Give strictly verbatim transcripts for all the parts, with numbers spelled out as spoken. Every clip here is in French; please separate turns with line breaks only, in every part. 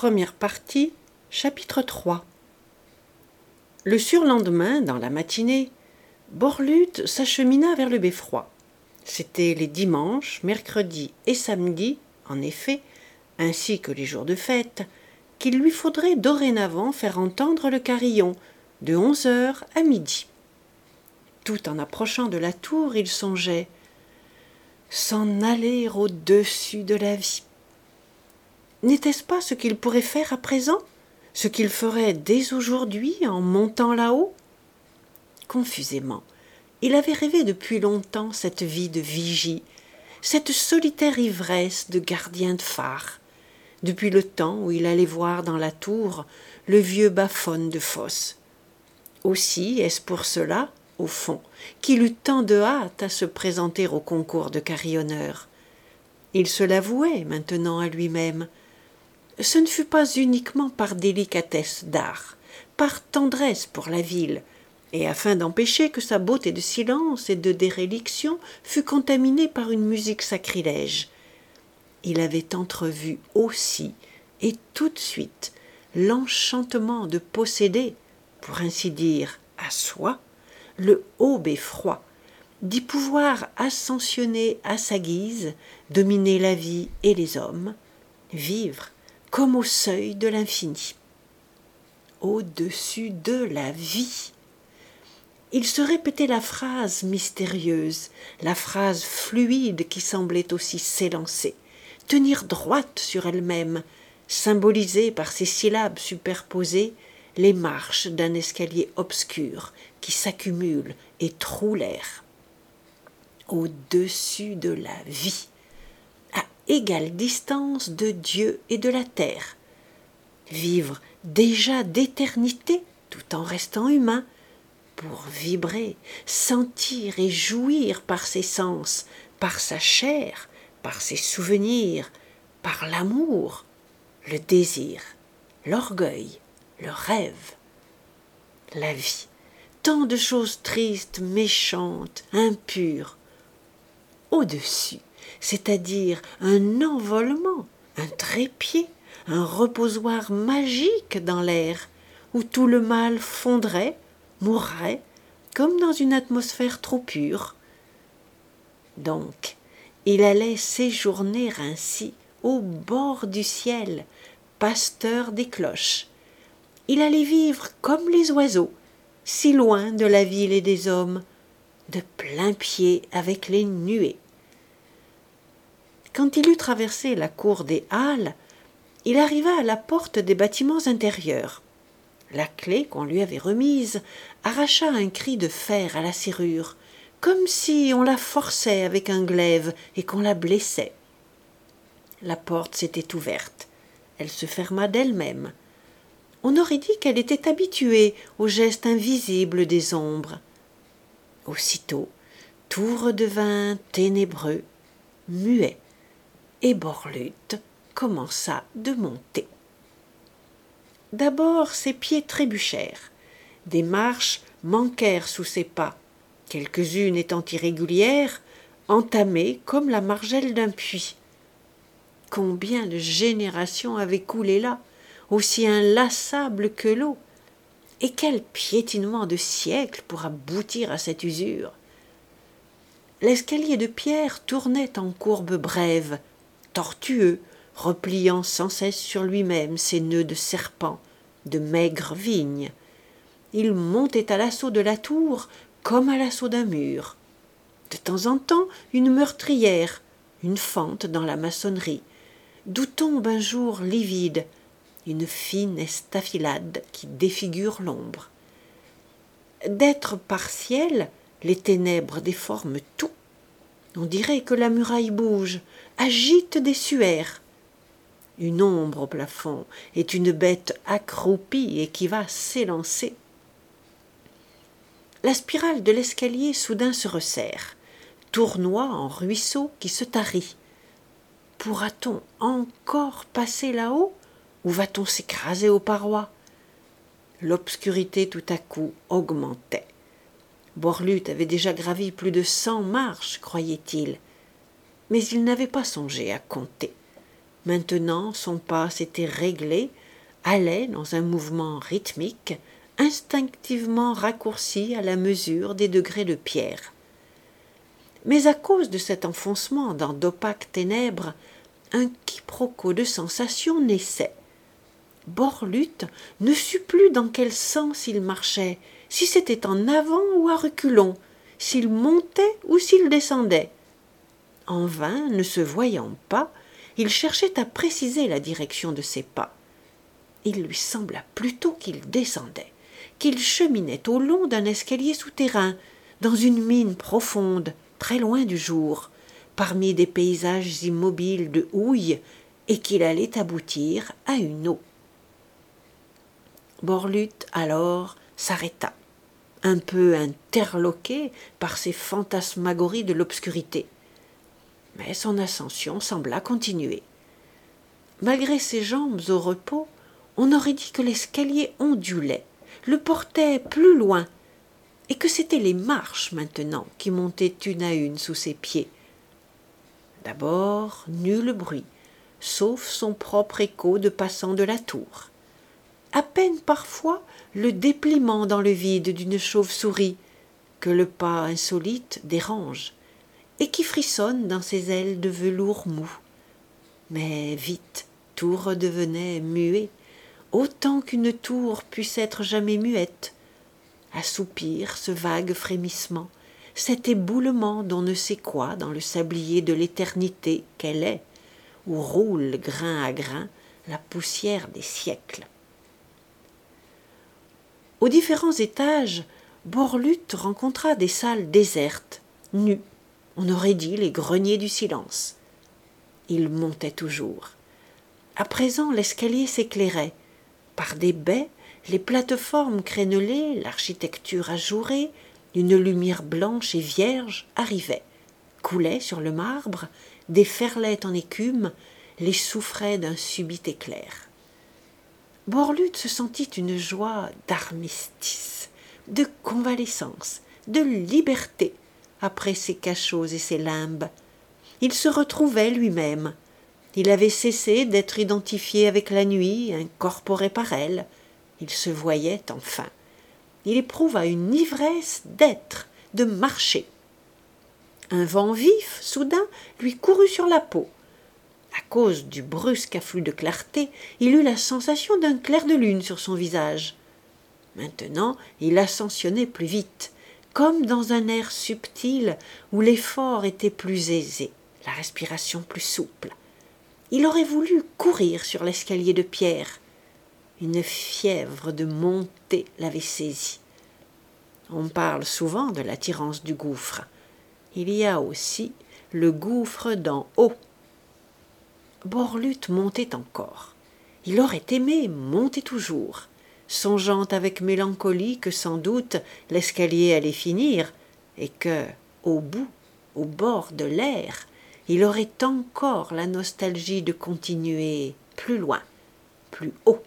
Première partie, chapitre trois. Le surlendemain, dans la matinée, Borlute s'achemina vers le beffroi. C'étaient les dimanches, mercredis et samedis, en effet, ainsi que les jours de fête, qu'il lui faudrait dorénavant faire entendre le carillon, de onze heures à midi. Tout en approchant de la tour, il songeait « s'en aller au-dessus de la vie ». N'était-ce pas ce qu'il pourrait faire à présent, ce qu'il ferait dès aujourd'hui en montant là-haut? Confusément, il avait rêvé depuis longtemps cette vie de vigie, cette solitaire ivresse de gardien de phare, depuis le temps où il allait voir dans la tour le vieux Baphone de Fosse. Aussi est-ce pour cela, au fond, qu'il eut tant de hâte à se présenter au concours de carillonneurs. Il se l'avouait maintenant à lui-même. Ce ne fut pas uniquement par délicatesse d'art, par tendresse pour la ville, et afin d'empêcher que sa beauté de silence et de déréliction fût contaminée par une musique sacrilège. Il avait entrevu aussi, et tout de suite, l'enchantement de posséder, pour ainsi dire, à soi, le haut beffroi, d'y pouvoir ascensionner à sa guise, dominer la vie et les hommes, vivre comme au seuil de l'infini. Au-dessus de la vie. Il se répétait la phrase mystérieuse, la phrase fluide qui semblait aussi s'élancer, tenir droite sur elle-même, symboliser par ses syllabes superposées les marches d'un escalier obscur qui s'accumule et troue l'air. Au-dessus de la vie, à égale distance de Dieu et de la terre. Vivre déjà d'éternité tout en restant humain, pour vibrer, sentir et jouir par ses sens, par sa chair, par ses souvenirs, par l'amour, le désir, l'orgueil, le rêve, la vie. Tant de choses tristes, méchantes, impures. Au-dessus, c'est-à-dire un envolement, un trépied, un reposoir magique dans l'air, où tout le mal fondrait, mourrait, comme dans une atmosphère trop pure. Donc, il allait séjourner ainsi, au bord du ciel, pasteur des cloches. Il allait vivre comme les oiseaux, si loin de la ville et des hommes, de plein pied avec les nuées. Quand il eut traversé la cour des Halles, il arriva à la porte des bâtiments intérieurs. La clé qu'on lui avait remise arracha un cri de fer à la serrure, comme si on la forçait avec un glaive et qu'on la blessait. La porte s'était ouverte. Elle se ferma d'elle-même. On aurait dit qu'elle était habituée au geste invisible des ombres. Aussitôt, tout redevint ténébreux, muet, et Borlute commença de monter. D'abord ses pieds trébuchèrent, des marches manquèrent sous ses pas, quelques-unes étant irrégulières, entamées comme la margelle d'un puits. Combien de générations avaient coulé là, aussi inlassable que l'eau, et quel piétinement de siècles pour aboutir à cette usure. L'escalier de pierre tournait en courbe brève, tortueux, repliant sans cesse sur lui-même ses nœuds de serpent, de maigres vignes. Il montait à l'assaut de la tour comme à l'assaut d'un mur. De temps en temps, une meurtrière, une fente dans la maçonnerie, d'où tombe un jour livide, une fine estafilade qui défigure l'ombre. D'être partiel, les ténèbres déforment tout. On dirait que la muraille bouge, agite des suaires. Une ombre au plafond est une bête accroupie et qui va s'élancer. La spirale de l'escalier soudain se resserre, tournoie en ruisseau qui se tarit. Pourra-t-on encore passer là-haut ou va-t-on s'écraser aux parois? L'obscurité tout à coup augmentait. Borlute avait déjà gravi plus de cent marches, croyait-il, mais il n'avait pas songé à compter. Maintenant son pas s'était réglé, allait dans un mouvement rythmique, instinctivement raccourci à la mesure des degrés de pierre. Mais à cause de cet enfoncement dans d'opaques ténèbres, un quiproquo de sensations naissait. Borlute ne sut plus dans quel sens il marchait, si c'était en avant ou à reculons, s'il montait ou s'il descendait. En vain, ne se voyant pas, il cherchait à préciser la direction de ses pas. Il lui sembla plutôt qu'il descendait, qu'il cheminait au long d'un escalier souterrain, dans une mine profonde, très loin du jour, parmi des paysages immobiles de houille, et qu'il allait aboutir à une eau. Borlute alors s'arrêta, un peu interloqué par ces fantasmagories de l'obscurité. Mais son ascension sembla continuer. Malgré ses jambes au repos, on aurait dit que l'escalier ondulait, le portait plus loin, et que c'étaient les marches maintenant qui montaient une à une sous ses pieds. D'abord, nul bruit, sauf son propre écho de passant de la tour. À peine parfois le dépliement dans le vide d'une chauve-souris, que le pas insolite dérange, et qui frissonne dans ses ailes de velours mou. Mais vite, tout redevenait muet, autant qu'une tour puisse être jamais muette. Assoupir ce vague frémissement, cet éboulement d'on ne sait quoi dans le sablier de l'éternité qu'elle est, où roule grain à grain la poussière des siècles. Aux différents étages, Borlute rencontra des salles désertes, nues, on aurait dit les greniers du silence. Il montait toujours. À présent, l'escalier s'éclairait. Par des baies, les plateformes crénelées, l'architecture ajourée, une lumière blanche et vierge arrivait, coulait sur le marbre, déferlait en écume, les souffrait d'un subit éclair. Borlute se sentit une joie d'armistice, de convalescence, de liberté, après ses cachots et ses limbes. Il se retrouvait lui-même. Il avait cessé d'être identifié avec la nuit, incorporé par elle. Il se voyait enfin. Il éprouva une ivresse d'être, de marcher. Un vent vif, soudain, lui courut sur la peau. À cause du brusque afflux de clarté, il eut la sensation d'un clair de lune sur son visage. Maintenant, il ascensionnait plus vite, comme dans un air subtil où l'effort était plus aisé, la respiration plus souple. Il aurait voulu courir sur l'escalier de pierre. Une fièvre de monter l'avait saisi. On parle souvent de l'attirance du gouffre. Il y a aussi le gouffre d'en haut. Borlute montait encore. Il aurait aimé monter toujours, songeant avec mélancolie que sans doute l'escalier allait finir et que, au bout, au bord de l'air, il aurait encore la nostalgie de continuer plus loin, plus haut.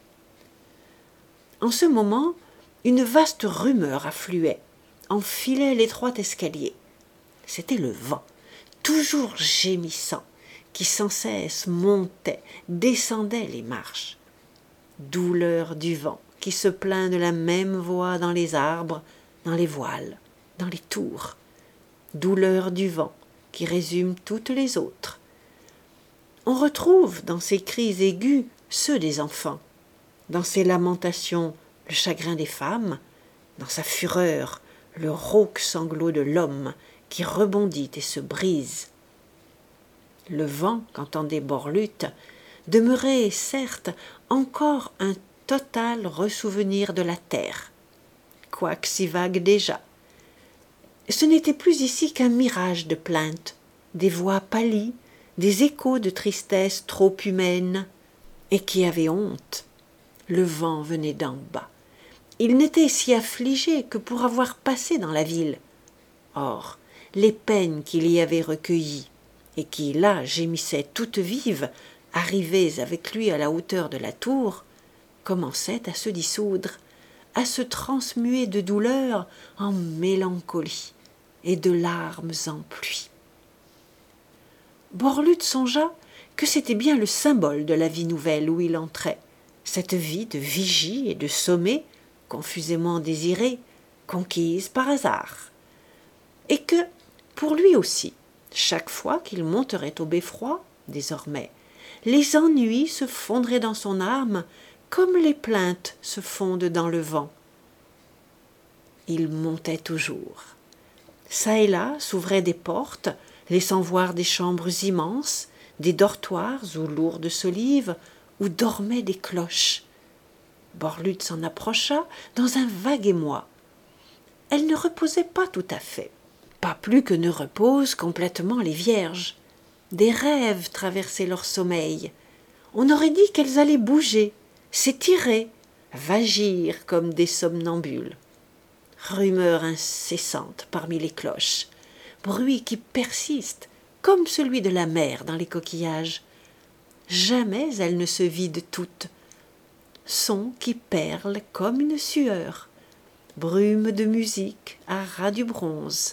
En ce moment, une vaste rumeur affluait, enfilait l'étroit escalier. C'était le vent, toujours gémissant, qui sans cesse montait, descendait les marches. Douleur du vent qui se plaint de la même voix dans les arbres, dans les voiles, dans les tours. Douleur du vent qui résume toutes les autres. On retrouve dans ces cris aigus ceux des enfants, dans ses lamentations le chagrin des femmes, dans sa fureur le rauque sanglot de l'homme qui rebondit et se brise. Le vent qu'entendait Borlute demeurait certes encore un total ressouvenir de la terre, quoique si vague déjà. Ce n'était plus ici qu'un mirage de plaintes, des voix pâlies, des échos de tristesse trop humaine, et qui avaient honte. Le vent venait d'en bas. Il n'était si affligé que pour avoir passé dans la ville. Or, les peines qu'il y avait recueillies, et qui là gémissaient toutes vives, arrivées avec lui à la hauteur de la tour, commençaient à se dissoudre, à se transmuer de douleur en mélancolie et de larmes en pluie. Borlute songea que c'était bien le symbole de la vie nouvelle où il entrait, cette vie de vigie et de sommet, confusément désirée, conquise par hasard. Et que, pour lui aussi, chaque fois qu'il monterait au beffroi, désormais, les ennuis se fondraient dans son âme comme les plaintes se fondent dans le vent. Il montait toujours. Ça et là s'ouvraient des portes, laissant voir des chambres immenses, des dortoirs ou lourdes solives, où dormaient des cloches. Borlute s'en approcha dans un vague émoi. Elles ne reposaient pas tout à fait, pas plus que ne reposent complètement les vierges. Des rêves traversaient leur sommeil. On aurait dit qu'elles allaient bouger, s'étirer, vagir comme des somnambules. Rumeur incessante parmi les cloches, bruit qui persiste comme celui de la mer dans les coquillages. Jamais elles ne se vident toutes. Son qui perle comme une sueur, brume de musique à ras du bronze.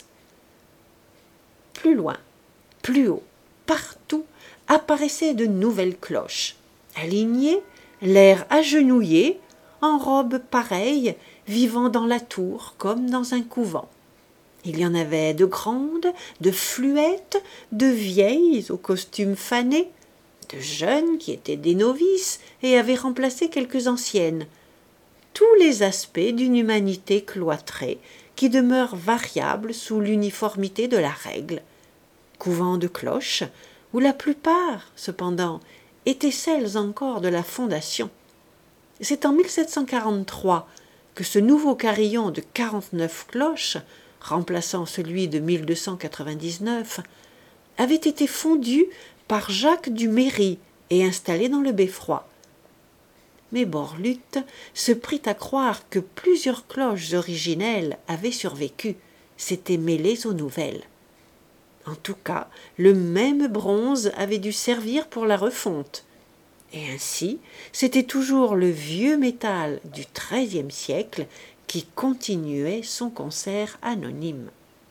Plus loin, plus haut, partout apparaissaient de nouvelles cloches, alignées, l'air agenouillé, en robes pareilles, vivant dans la tour comme dans un couvent. Il y en avait de grandes, de fluettes, de vieilles aux costumes fanés, de jeunes qui étaient des novices et avaient remplacé quelques anciennes. Tous les aspects d'une humanité cloîtrée qui demeure variable sous l'uniformité de la règle. Couvent de cloches, où la plupart, cependant, étaient celles encore de la fondation. C'est en mille sept cent quarante-trois que ce nouveau carillon de quarante-neuf cloches, remplaçant celui de mille deux cent quatre-vingt-dix-neuf, avait été fondu par Jacques du Méry et installé dans le beffroi. Mais Borlute se prit à croire que plusieurs cloches originelles avaient survécu, s'étaient mêlées aux nouvelles. En tout cas, le même bronze avait dû servir pour la refonte. Et ainsi, c'était toujours le vieux métal du treizième siècle qui continuait son concert anonyme.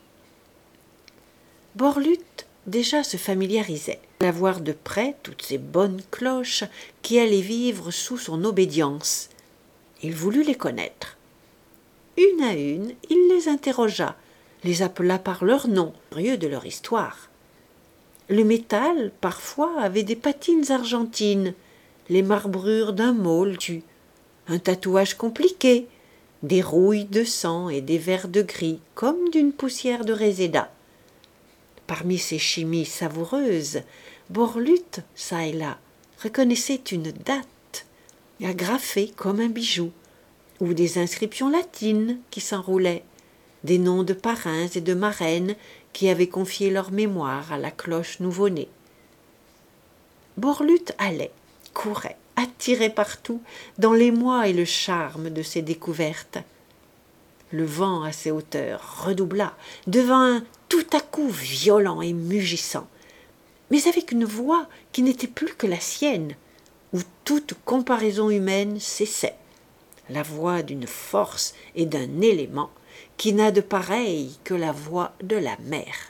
Borlute déjà se familiarisait à voir de près toutes ces bonnes cloches qui allaient vivre sous son obédience. Il voulut les connaître. Une à une, il les interrogea, les appela par leur nom, curieux de leur histoire. Le métal, parfois, avait des patines argentines, les marbrures d'un môle tu, un tatouage compliqué, des rouilles de sang et des verres de gris comme d'une poussière de réséda. Parmi ces chimies savoureuses, Borlute, çà et là, reconnaissait une date, agrafée comme un bijou, ou des inscriptions latines qui s'enroulaient, des noms de parrains et de marraines qui avaient confié leur mémoire à la cloche nouveau-née. Borlute allait, courait, attiré partout, dans l'émoi et le charme de ces découvertes. Le vent à ces hauteurs redoubla, devint tout à coup violent et mugissant, mais avec une voix qui n'était plus que la sienne, où toute comparaison humaine cessait, la voix d'une force et d'un élément qui n'a de pareil que la voix de la mer.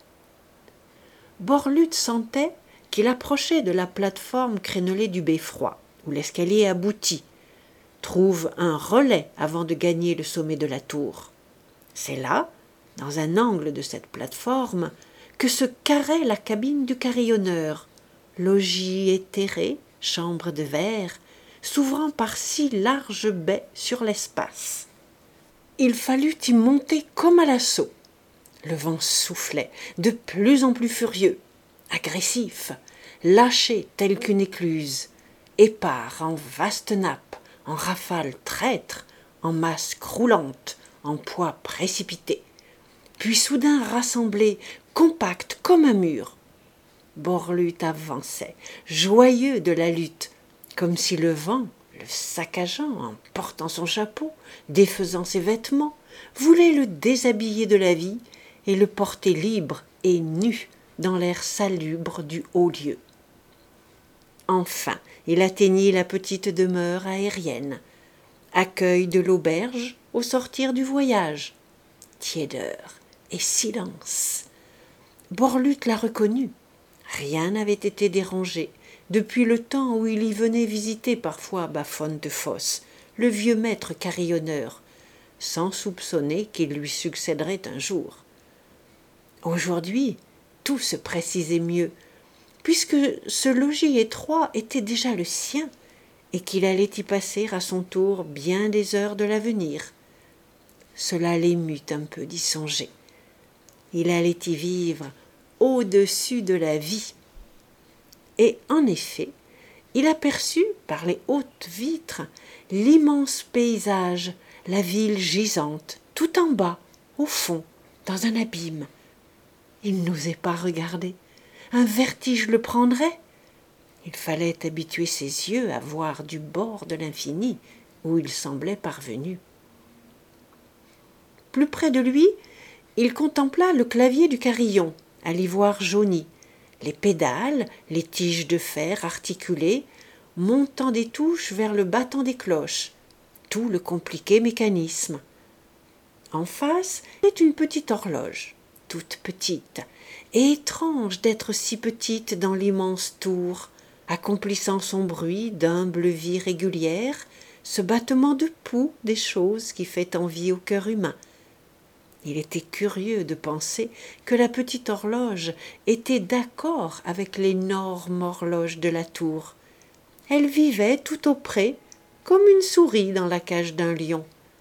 Borlute sentait qu'il approchait de la plateforme crénelée du beffroi, où l'escalier aboutit, trouve un relais avant de gagner le sommet de la tour. C'est là, dans un angle de cette plateforme, que se carrait la cabine du carillonneur, logis éthéré, chambre de verre, s'ouvrant par six larges baies sur l'espace. Il fallut y monter comme à l'assaut. Le vent soufflait, de plus en plus furieux, agressif, lâché tel qu'une écluse, épars en vastes nappes, en rafales traîtres, en masses croulantes, en poids précipités, puis soudain rassemblé, compact comme un mur. Borlute avançait, joyeux de la lutte, comme si le vent, le saccageant, en portant son chapeau, défaisant ses vêtements, voulait le déshabiller de la vie et le porter libre et nu dans l'air salubre du haut lieu. Enfin, il atteignit la petite demeure aérienne, accueil de l'auberge au sortir du voyage. Tiédeur et silence. Borlute la reconnut. Rien n'avait été dérangé depuis le temps où il y venait visiter parfois Baffonne de Fosse, le vieux maître carillonneur, sans soupçonner qu'il lui succéderait un jour. Aujourd'hui, tout se précisait mieux, puisque ce logis étroit était déjà le sien, et qu'il allait y passer à son tour bien des heures de l'avenir. Cela l'émut un peu d'y songer. Il allait y vivre au-dessus de la vie. Et en effet, il aperçut par les hautes vitres l'immense paysage, la ville gisante, tout en bas, au fond, dans un abîme. Il n'osait pas regarder. Un vertige le prendrait. Il fallait habituer ses yeux à voir du bord de l'infini où il semblait parvenu. Plus près de lui, il contempla le clavier du carillon, à l'ivoire jauni, les pédales, les tiges de fer articulées, montant des touches vers le battant des cloches, tout le compliqué mécanisme. En face est une petite horloge, toute petite, et étrange d'être si petite dans l'immense tour, accomplissant son bruit d'humble vie régulière, ce battement de pouls des choses qui fait envie au cœur humain. Il était curieux de penser que la petite horloge était d'accord avec l'énorme horloge de la tour. Elle vivait tout auprès, comme une souris dans la cage d'un lion.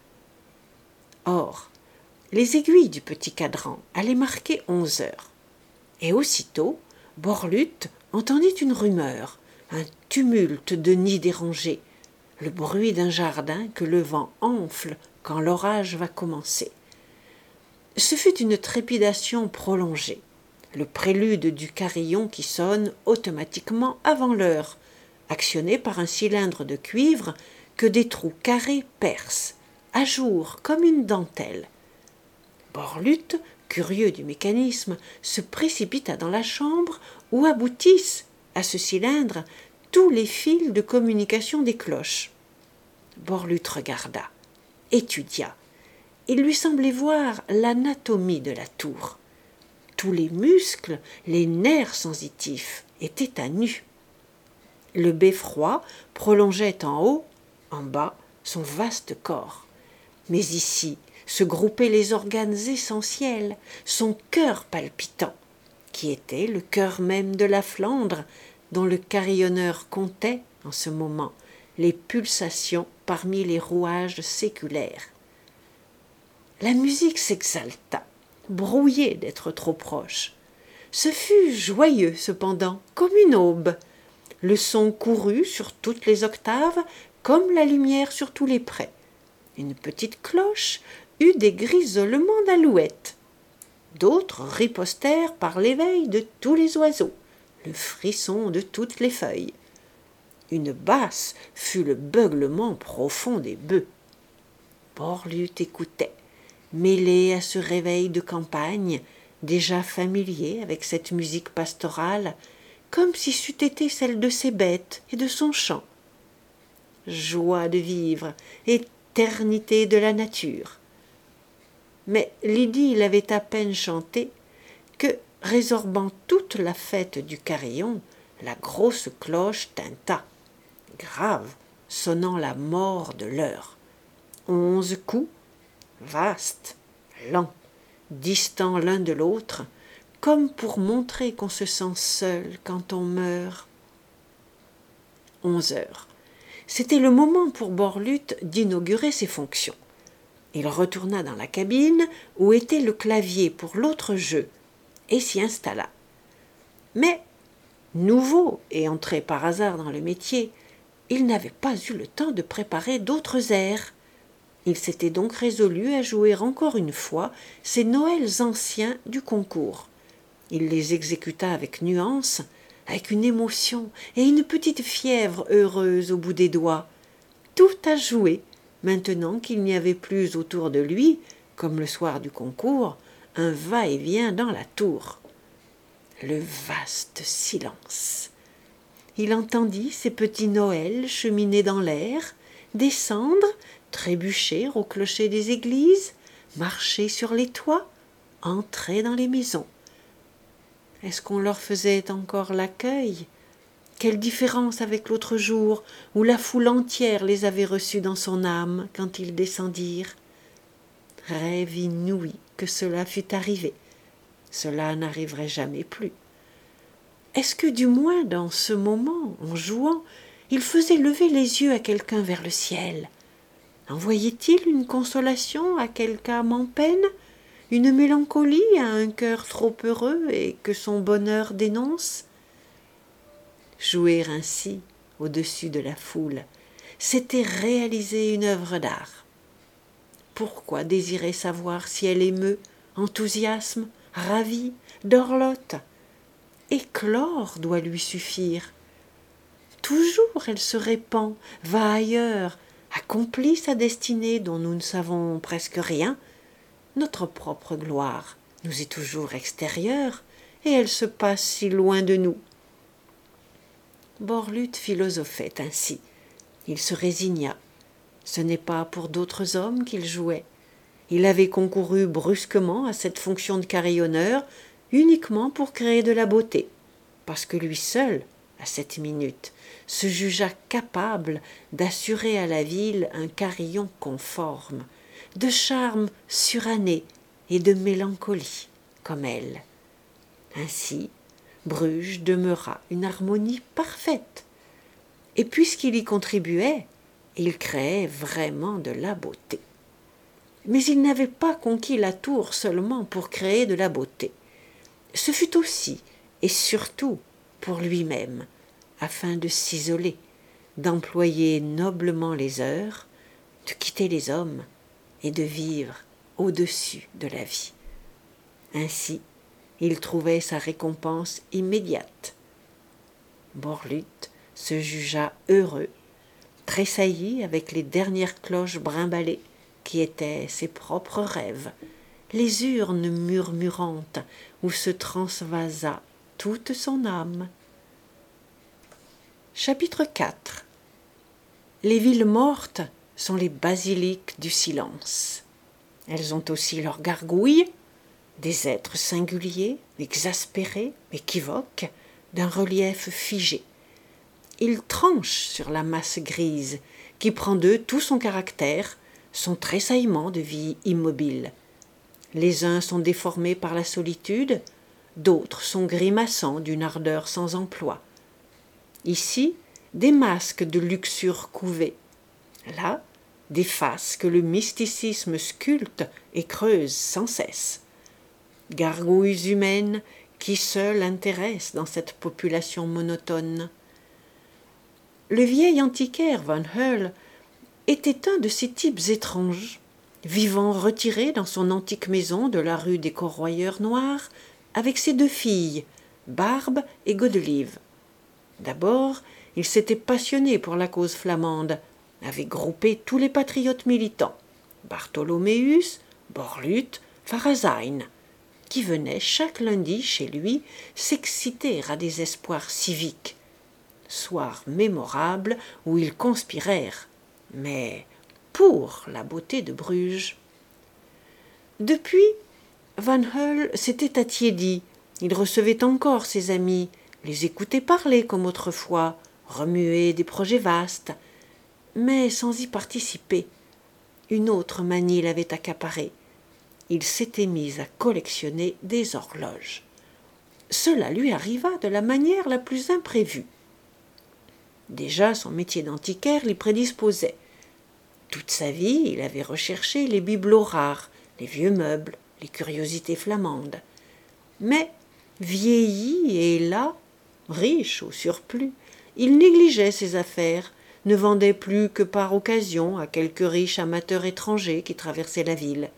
Or, les aiguilles du petit cadran allaient marquer onze heures. Et aussitôt, Borlutte entendit une rumeur, un tumulte de nids dérangés, le bruit d'un jardin que le vent enfle quand l'orage va commencer. Ce fut une trépidation prolongée, le prélude du carillon qui sonne automatiquement avant l'heure, actionné par un cylindre de cuivre que des trous carrés percent, à jour comme une dentelle. Borlutte, curieux du mécanisme, se précipita dans la chambre où aboutissent, à ce cylindre, tous les fils de communication des cloches. Borlutte regarda, étudia. Il lui semblait voir l'anatomie de la tour. Tous les muscles, les nerfs sensitifs étaient à nu. Le beffroi prolongeait en haut, en bas, son vaste corps. Mais ici se groupaient les organes essentiels, son cœur palpitant, qui était le cœur même de la Flandre, dont le carillonneur comptait, en ce moment, les pulsations parmi les rouages séculaires. La musique s'exalta, brouillée d'être trop proche. Ce fut joyeux, cependant, comme une aube. Le son courut sur toutes les octaves, comme la lumière sur tous les prés. Une petite cloche eut des grisonnements d'alouettes. D'autres ripostèrent par l'éveil de tous les oiseaux, le frisson de toutes les feuilles. Une basse fut le beuglement profond des bœufs. Borlutte écoutait, mêlé à ce réveil de campagne, déjà familier avec cette musique pastorale, comme si c'eût été celle de ses bêtes et de son chant. Joie de vivre, éternité de la nature. Mais l'idylle avait à peine chanté que, résorbant toute la fête du carillon, la grosse cloche tinta, grave, sonnant la mort de l'heure. Onze coups, vastes, lents, distants l'un de l'autre, comme pour montrer qu'on se sent seul quand on meurt. Onze heures. C'était le moment pour Borlutte d'inaugurer ses fonctions. Il retourna dans la cabine où était le clavier pour l'autre jeu et s'y installa. Mais, nouveau et entré par hasard dans le métier, il n'avait pas eu le temps de préparer d'autres airs. Il s'était donc résolu à jouer encore une fois ces Noëls anciens du concours. Il les exécuta avec nuance, avec une émotion et une petite fièvre heureuse au bout des doigts. Tout à jouer, maintenant qu'il n'y avait plus autour de lui, comme le soir du concours, un va-et-vient dans la tour. Le vaste silence. Il entendit ces petits Noëls cheminer dans l'air, descendre, trébucher au clocher des églises, marcher sur les toits, entrer dans les maisons. Est-ce qu'on leur faisait encore l'accueil? Quelle différence avec l'autre jour, où la foule entière les avait reçus dans son âme quand ils descendirent. Rêve inouï que cela fût arrivé. Cela n'arriverait jamais plus. Est-ce que du moins dans ce moment, en jouant, il faisait lever les yeux à quelqu'un vers le ciel? Envoyait-il une consolation à quelque âme en peine, une mélancolie à un cœur trop heureux et que son bonheur dénonce? Jouer ainsi au-dessus de la foule, c'était réaliser une œuvre d'art. Pourquoi désirer savoir si elle émeut, enthousiasme, ravit, dorlote? Éclore doit lui suffire. Toujours elle se répand, va ailleurs, accomplit sa destinée dont nous ne savons presque rien. Notre propre gloire nous est toujours extérieure, et elle se passe si loin de nous. Borlute philosophait ainsi. Il se résigna. Ce n'est pas pour d'autres hommes qu'il jouait. Il avait concouru brusquement à cette fonction de carillonneur uniquement pour créer de la beauté, parce que lui seul, à cette minute, se jugea capable d'assurer à la ville un carillon conforme, de charme suranné et de mélancolie, comme elle. Ainsi, Bruges demeura une harmonie parfaite. Et puisqu'il y contribuait, il créait vraiment de la beauté. Mais il n'avait pas conquis la tour seulement pour créer de la beauté. Ce fut aussi et surtout pour lui-même, afin de s'isoler, d'employer noblement les heures, de quitter les hommes et de vivre au-dessus de la vie. Ainsi, il trouvait sa récompense immédiate. Borlute se jugea heureux, tressaillit avec les dernières cloches brimbalées qui étaient ses propres rêves, les urnes murmurantes où se transvasa toute son âme. Chapitre quatre. Les villes mortes sont les basiliques du silence. Elles ont aussi leurs gargouilles, des êtres singuliers, exaspérés, équivoques, d'un relief figé. Ils tranchent sur la masse grise, qui prend d'eux tout son caractère, son tressaillement de vie immobile. Les uns sont déformés par la solitude, d'autres sont grimaçants d'une ardeur sans emploi. Ici, des masques de luxure couvée. Là, des faces que le mysticisme sculpte et creuse sans cesse. Gargouilles humaines qui seules intéressent dans cette population monotone. Le vieil antiquaire Van Hoel était un de ces types étranges, vivant retiré dans son antique maison de la rue des Corroyeurs Noirs, avec ses deux filles, Barbe et Godelieve. D'abord, il s'était passionné pour la cause flamande, avait groupé tous les patriotes militants, Bartholoméus, Borlute, Farazein, qui venaient chaque lundi chez lui s'exciter à des espoirs civiques. Soir mémorable où ils conspirèrent, mais pour la beauté de Bruges. Depuis, Van Hoel s'était attiédi, il recevait encore ses amis, les écoutait parler comme autrefois, remuer des projets vastes, mais sans y participer. Une autre manie l'avait accaparé. Il s'était mis à collectionner des horloges. Cela lui arriva de la manière la plus imprévue. Déjà, son métier d'antiquaire l'y prédisposait. Toute sa vie, il avait recherché les bibelots rares, les vieux meubles, les curiosités flamandes. Mais, vieilli et là, riche au surplus, il négligeait ses affaires, ne vendait plus que par occasion à quelques riches amateurs étrangers qui traversaient la ville.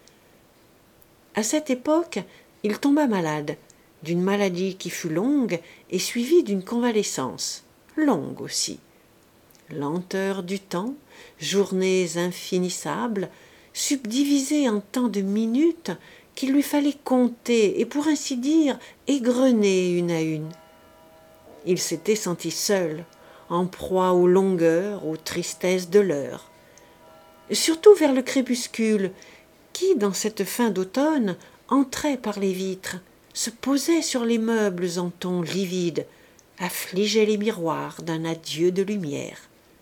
À cette époque, il tomba malade, d'une maladie qui fut longue et suivie d'une convalescence, longue aussi. Lenteur du temps, journées infinissables, subdivisées en tant de minutes qu'il lui fallait compter et pour ainsi dire égrener une à une. Il s'était senti seul, en proie aux longueurs, aux tristesses de l'heure. Surtout vers le crépuscule, qui, dans cette fin d'automne, entrait par les vitres, se posait sur les meubles en ton livide, affligeait les miroirs d'un adieu de lumière.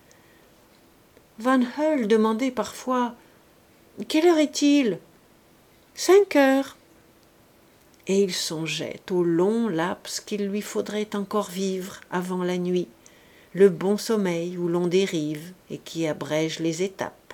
Van Hoel demandait parfois « Quelle heure est-il ?»« Cinq heures. » Et il songeait au long laps qu'il lui faudrait encore vivre avant la nuit, le bon sommeil où l'on dérive et qui abrège les étapes.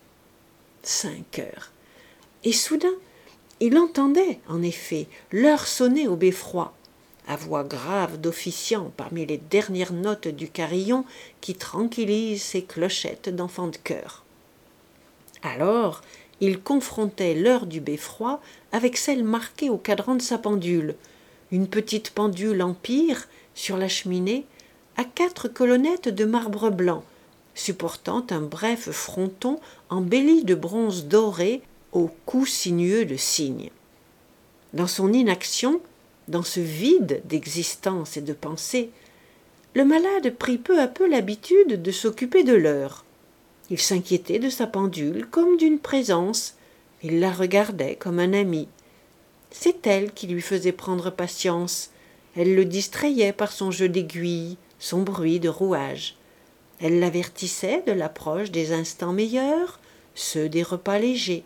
Cinq heures. Et soudain, il entendait, en effet, l'heure sonner au beffroi, à voix grave d'officiant parmi les dernières notes du carillon qui tranquillise ses clochettes d'enfant de chœur. Alors, il confrontait l'heure du beffroi avec celle marquée au cadran de sa pendule, une petite pendule empire sur la cheminée à quatre colonnettes de marbre blanc, supportant un bref fronton embelli de bronze doré au cou sinueux de cygne. Dans son inaction, dans ce vide d'existence et de pensée, le malade prit peu à peu l'habitude de s'occuper de l'heure. Il s'inquiétait de sa pendule comme d'une présence, il la regardait comme un ami. C'est elle qui lui faisait prendre patience, elle le distrayait par son jeu d'aiguilles, son bruit de rouage. Elle l'avertissait de l'approche des instants meilleurs, ceux des repas légers.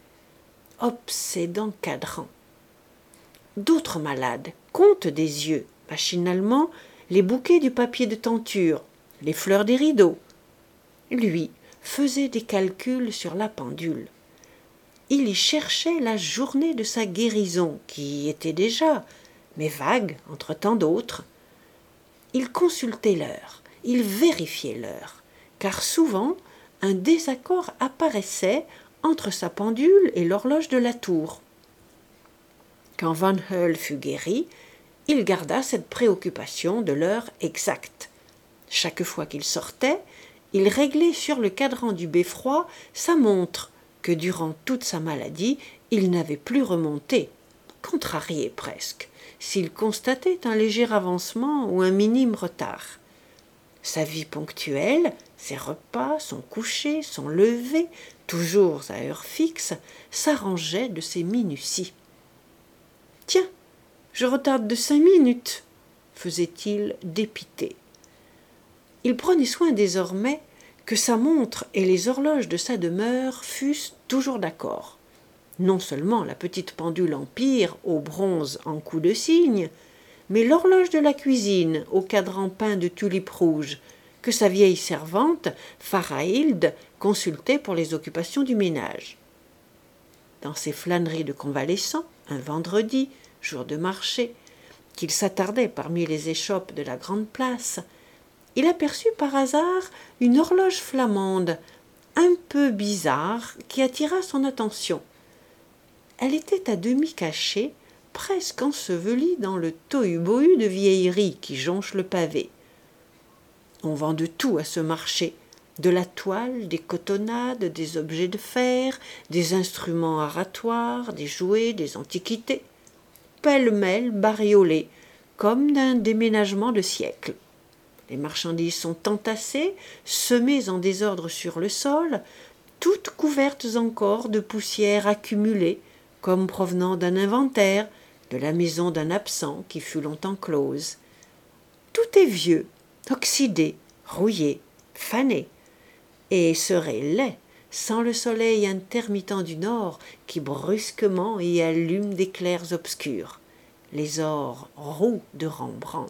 Obsédant cadran. D'autres malades comptent des yeux, machinalement, les bouquets du papier de tenture, les fleurs des rideaux. Lui faisait des calculs sur la pendule. Il y cherchait la journée de sa guérison, qui y était déjà, mais vague entre tant d'autres. Il consultait l'heure, il vérifiait l'heure, car souvent un désaccord apparaissait entre sa pendule et l'horloge de la tour. Quand Van Hoel fut guéri, il garda cette préoccupation de l'heure exacte. Chaque fois qu'il sortait, il réglait sur le cadran du beffroi sa montre, que durant toute sa maladie, il n'avait plus remontée, contrarié presque, s'il constatait un léger avancement ou un minime retard. Sa vie ponctuelle, ses repas, son coucher, son lever, toujours à heure fixe, s'arrangeaient de ces minuties. « Tiens, je retarde de cinq minutes !» faisait-il dépité. Il prenait soin désormais que sa montre et les horloges de sa demeure fussent toujours d'accord. Non seulement la petite pendule empire au bronze en cou de cygne, mais l'horloge de la cuisine au cadran peint de tulipes rouges, que sa vieille servante, Farahilde, consultait pour les occupations du ménage. Dans ses flâneries de convalescent, un vendredi, jour de marché, qu'il s'attardait parmi les échoppes de la grande place, il aperçut par hasard une horloge flamande, un peu bizarre, qui attira son attention. Elle était à demi cachée, presque ensevelie dans le tohu-bohu de vieilleries qui jonche le pavé. On vend de tout à ce marché, de la toile, des cotonnades, des objets de fer, des instruments aratoires, des jouets, des antiquités, pêle-mêle bariolés, comme d'un déménagement de siècle. Les marchandises sont entassées, semées en désordre sur le sol, toutes couvertes encore de poussière accumulée, comme provenant d'un inventaire, de la maison d'un absent qui fut longtemps close. Tout est vieux, oxydé, rouillé, fané, et serait laid sans le soleil intermittent du nord qui brusquement y allume des clairs obscurs, les ors roux de Rembrandt.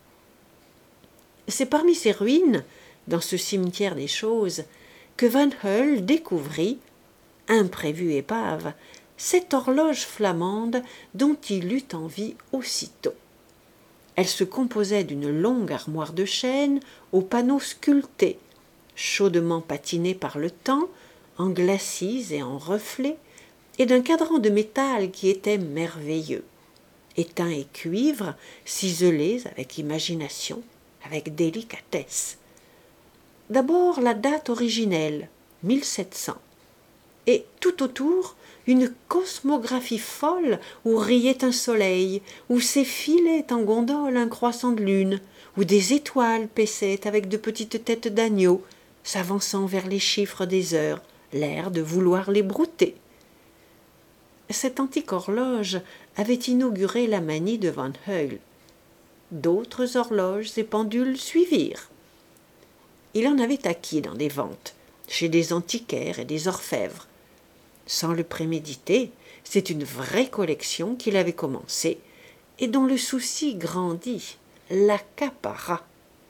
C'est parmi ces ruines, dans ce cimetière des choses, que Van Hoel découvrit, imprévue épave, cette horloge flamande dont il eut envie aussitôt. Elle se composait d'une longue armoire de chêne aux panneaux sculptés, chaudement patinée par le temps, en glacis et en reflets, et d'un cadran de métal qui était merveilleux, étain et cuivre, ciselés avec imagination, avec délicatesse. D'abord la date originelle, mille sept cents, et tout autour une cosmographie folle où riait un soleil, où s'effilait en gondole un croissant de lune, où des étoiles paissaient avec de petites têtes d'agneau, s'avançant vers les chiffres des heures, l'air de vouloir les brouter. Cette antique horloge avait inauguré la manie de Van Heuel. D'autres horloges et pendules suivirent. Il en avait acquis dans des ventes, chez des antiquaires et des orfèvres. Sans le préméditer, c'est une vraie collection qu'il avait commencée et dont le souci grandit, l'accapara.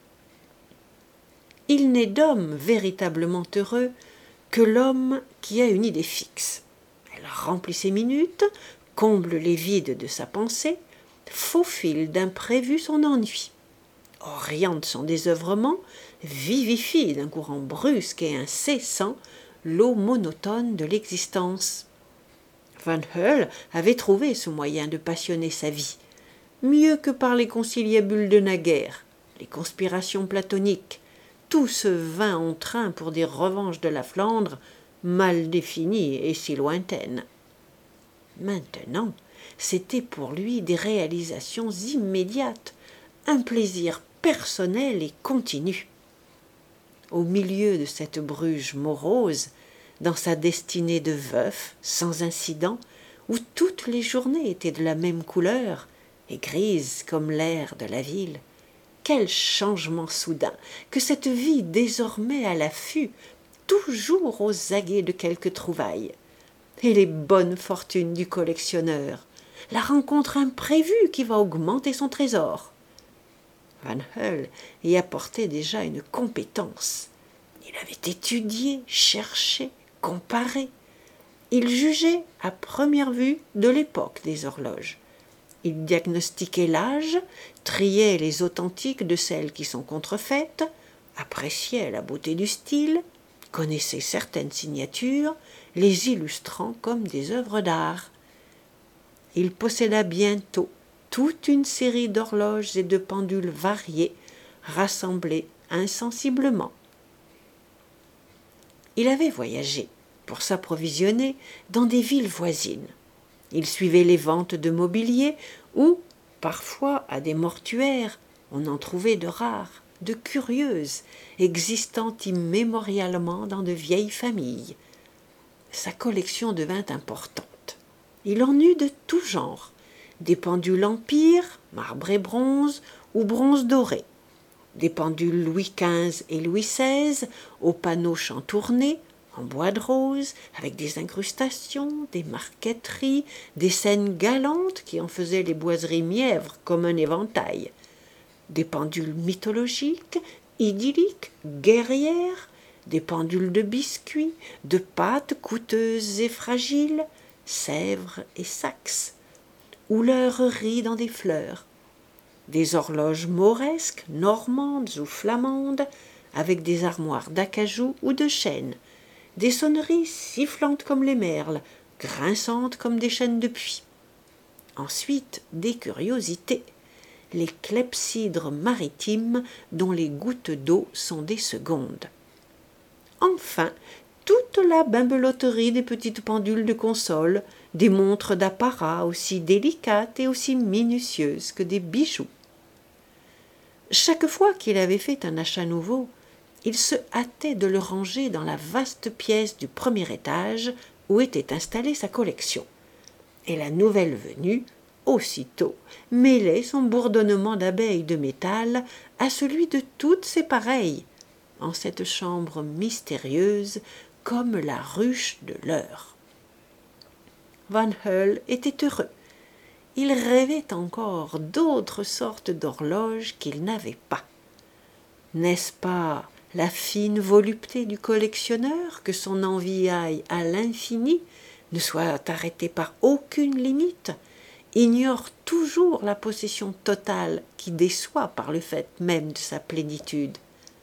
Il n'est d'homme véritablement heureux que l'homme qui a une idée fixe. Elle remplit ses minutes, comble les vides de sa pensée, faufile d'imprévu son ennui, oriente son désœuvrement, vivifie d'un courant brusque et incessant l'eau monotone de l'existence. Van Heuel avait trouvé ce moyen de passionner sa vie, mieux que par les conciliabules de naguère, les conspirations platoniques, tout ce vain entrain pour des revanches de la Flandre, mal définies et si lointaines. Maintenant, c'était pour lui des réalisations immédiates, un plaisir personnel et continu. Au milieu de cette Bruges morose, dans sa destinée de veuf, sans incident, où toutes les journées étaient de la même couleur, et grises comme l'air de la ville, quel changement soudain que cette vie désormais à l'affût, toujours aux aguets de quelque trouvaille. Et les bonnes fortunes du collectionneur, la rencontre imprévue qui va augmenter son trésor. Van Heuel y apportait déjà une compétence. Il avait étudié, cherché, comparé. Il jugeait à première vue de l'époque des horloges. Il diagnostiquait l'âge, triait les authentiques de celles qui sont contrefaites, appréciait la beauté du style, connaissait certaines signatures, les illustrant comme des œuvres d'art. Il posséda bientôt toute une série d'horloges et de pendules variées, rassemblées insensiblement. Il avait voyagé, pour s'approvisionner, dans des villes voisines. Il suivait les ventes de mobilier où, parfois à des mortuaires, on en trouvait de rares, de curieuses, existant immémorialement dans de vieilles familles. Sa collection devint importante. Il en eut de tout genre, des pendules empire, marbre et bronze, ou bronze doré, des pendules Louis quinze et Louis seize, aux panneaux chantournés, en bois de rose, avec des incrustations, des marqueteries, des scènes galantes qui en faisaient les boiseries mièvres comme un éventail, des pendules mythologiques, idylliques, guerrières, des pendules de biscuits, de pâtes coûteuses et fragiles, Sèvres et Saxe, où l'heure rit dans des fleurs, des horloges mauresques, normandes ou flamandes, avec des armoires d'acajou ou de chêne, des sonneries sifflantes comme les merles, grinçantes comme des chaînes de puits. Ensuite, des curiosités, les clepsydres maritimes dont les gouttes d'eau sont des secondes. Enfin, toute la bimbeloterie des petites pendules de console, des montres d'apparat aussi délicates et aussi minutieuses que des bijoux. Chaque fois qu'il avait fait un achat nouveau, il se hâtait de le ranger dans la vaste pièce du premier étage où était installée sa collection. Et la nouvelle venue, aussitôt, mêlait son bourdonnement d'abeilles de métal à celui de toutes ses pareilles, en cette chambre mystérieuse comme la ruche de l'heure. Van Heuel était heureux. Il rêvait encore d'autres sortes d'horloges qu'il n'avait pas. N'est-ce pas la fine volupté du collectionneur que son envie aille à l'infini, ne soit arrêtée par aucune limite, ignore toujours la possession totale qui déçoit par le fait même de sa plénitude.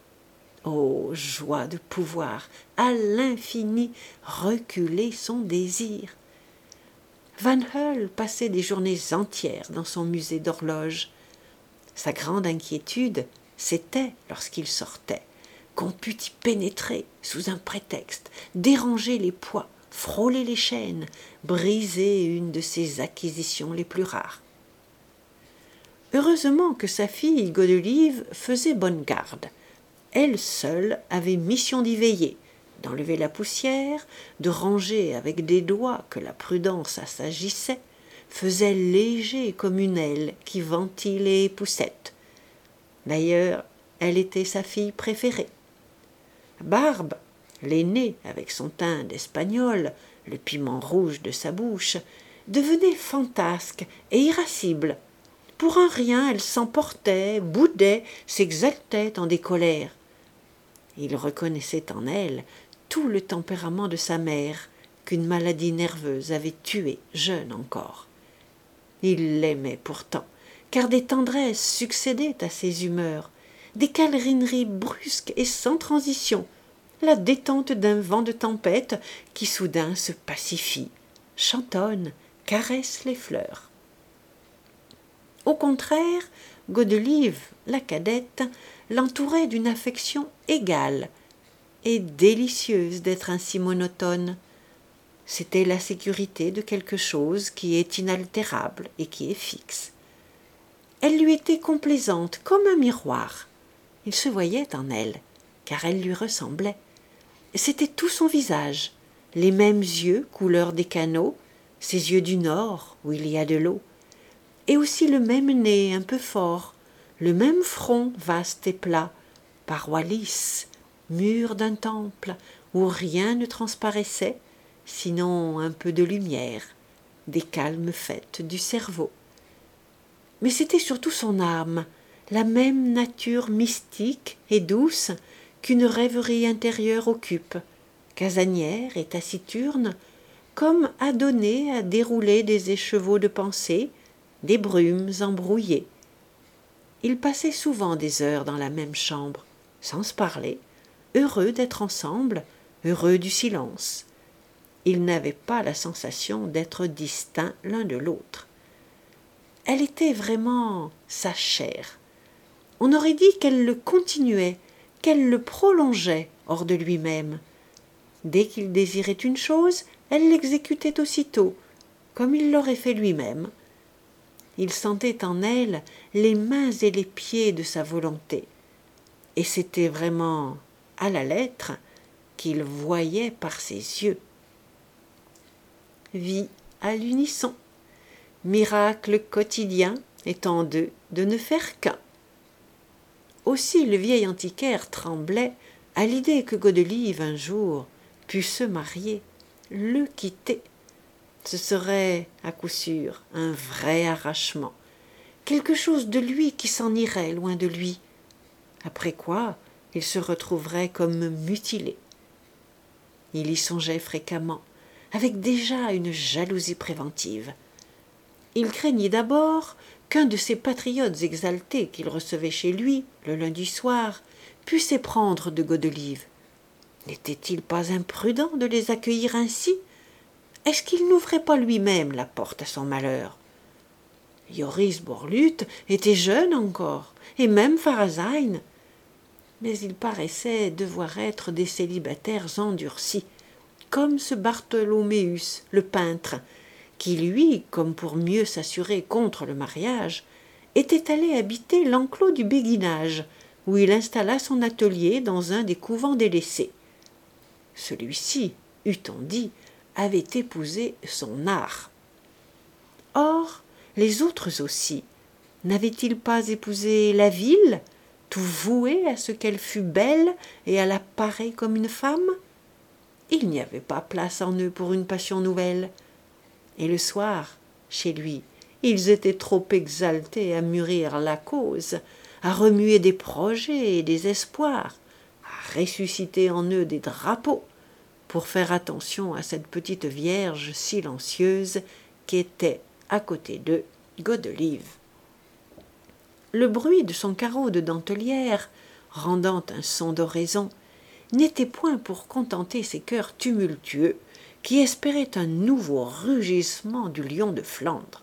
Ô joie de pouvoir à l'infini reculer son désir! Van Heuel passait des journées entières dans son musée d'horloges. Sa grande inquiétude, c'était, lorsqu'il sortait, qu'on pût y pénétrer sous un prétexte, déranger les poids, frôler les chaînes, briser une de ses acquisitions les plus rares. Heureusement que sa fille Godelive faisait bonne garde. Elle seule avait mission d'y veiller, d'enlever la poussière, de ranger avec des doigts que la prudence assagissait, faisait léger comme une aile qui ventile les poussettes. D'ailleurs, elle était sa fille préférée. Barbe, l'aînée, avec son teint d'Espagnol, le piment rouge de sa bouche, devenait fantasque et irascible. Pour un rien, elle s'emportait, boudait, s'exaltait en des colères. Il reconnaissait en elle tout le tempérament de sa mère, qu'une maladie nerveuse avait tuée, jeune encore. Il l'aimait pourtant, car des tendresses succédaient à ses humeurs, des câlineries brusques et sans transition, la détente d'un vent de tempête qui soudain se pacifie, chantonne, caresse les fleurs. Au contraire, Godelieve, la cadette, l'entourait d'une affection égale et délicieuse d'être ainsi monotone. C'était la sécurité de quelque chose qui est inaltérable et qui est fixe. Elle lui était complaisante comme un miroir. Il se voyait en elle, car elle lui ressemblait. C'était tout son visage, les mêmes yeux couleur des canaux, ces yeux du nord où il y a de l'eau, et aussi le même nez un peu fort, le même front vaste et plat, parois lisses, mur d'un temple où rien ne transparaissait, sinon un peu de lumière, des calmes fêtes du cerveau. Mais c'était surtout son âme, la même nature mystique et douce qu'une rêverie intérieure occupe, casanière et taciturne, comme adonnée à dérouler des écheveaux de pensée, des brumes embrouillées. Ils passaient souvent des heures dans la même chambre, sans se parler, heureux d'être ensemble, heureux du silence. Ils n'avaient pas la sensation d'être distincts l'un de l'autre. Elle était vraiment sa chair. On aurait dit qu'elle le continuait, qu'elle le prolongeait hors de lui-même. Dès qu'il désirait une chose, elle l'exécutait aussitôt, comme il l'aurait fait lui-même. Il sentait en elle les mains et les pieds de sa volonté, et c'était vraiment à la lettre qu'il voyait par ses yeux. Vie à l'unisson, miracle quotidien étant d'eux de ne faire qu'un. Aussi le vieil antiquaire tremblait à l'idée que Godelieve un jour pût se marier, le quitter. Ce serait à coup sûr un vrai arrachement, quelque chose de lui qui s'en irait loin de lui, après quoi il se retrouverait comme mutilé. Il y songeait fréquemment, avec déjà une jalousie préventive. Il craignit d'abord qu'un de ces patriotes exaltés qu'il recevait chez lui le lundi soir pût s'éprendre de Godelieve. N'était-il pas imprudent de les accueillir ainsi? Est-ce qu'il n'ouvrait pas lui-même la porte à son malheur? Joris Borluut était jeune encore, et même Farazein, mais ils paraissaient devoir être des célibataires endurcis, comme ce Bartholoméus, le peintre, qui lui, comme pour mieux s'assurer contre le mariage, était allé habiter l'enclos du béguinage, où il installa son atelier dans un des couvents délaissés. Celui-ci, eût-on dit, avait épousé son art. Or, les autres aussi, n'avaient-ils pas épousé la ville, tout voué à ce qu'elle fût belle et à la parer comme une femme? Il n'y avait pas place en eux pour une passion nouvelle. Et le soir, chez lui, ils étaient trop exaltés à mûrir la cause, à remuer des projets et des espoirs, à ressusciter en eux des drapeaux, pour faire attention à cette petite vierge silencieuse qu'était, à côté d'eux, Godelieve. Le bruit de son carreau de dentelière, rendant un son d'oraison, n'était point pour contenter ces cœurs tumultueux qui espéraient un nouveau rugissement du lion de Flandre.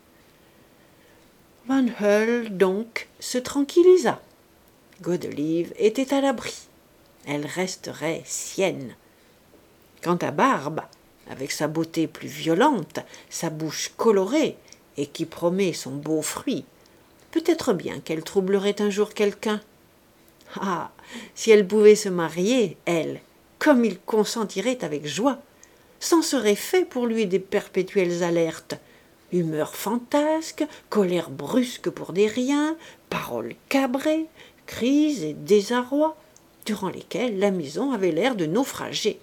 Van Hoel, donc, se tranquillisa. Godelieve était à l'abri. Elle resterait sienne. Quant à Barbe, avec sa beauté plus violente, sa bouche colorée, et qui promet son beau fruit, peut-être bien qu'elle troublerait un jour quelqu'un. Ah, si elle pouvait se marier, elle, comme il consentirait avec joie, c'en serait fait pour lui des perpétuelles alertes, Humeur fantasque, colère brusque pour des riens, paroles cabrées, cris et désarroi, durant lesquels la maison avait l'air de naufrager.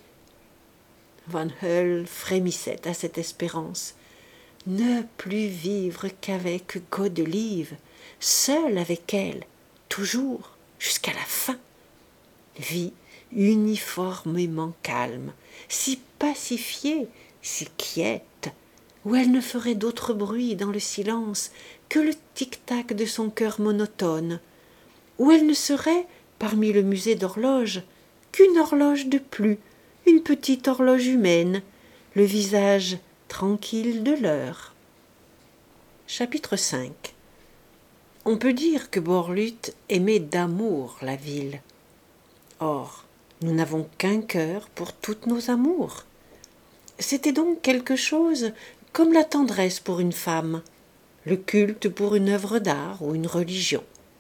Van Hoel frémissait à cette espérance. Ne plus vivre qu'avec Godelieve, seul avec elle, toujours, jusqu'à la fin. Vie uniformément calme, si pacifiée, si quiète, où elle ne ferait d'autre bruit dans le silence que le tic-tac de son cœur monotone, où elle ne serait, parmi le musée d'horloges, qu'une horloge de plus, une petite horloge humaine, le visage tranquille de l'heure. Chapitre cinq. On peut dire que Borluth aimait d'amour la ville. Or, nous n'avons qu'un cœur pour toutes nos amours. C'était donc quelque chose comme la tendresse pour une femme, le culte pour une œuvre d'art ou une religion.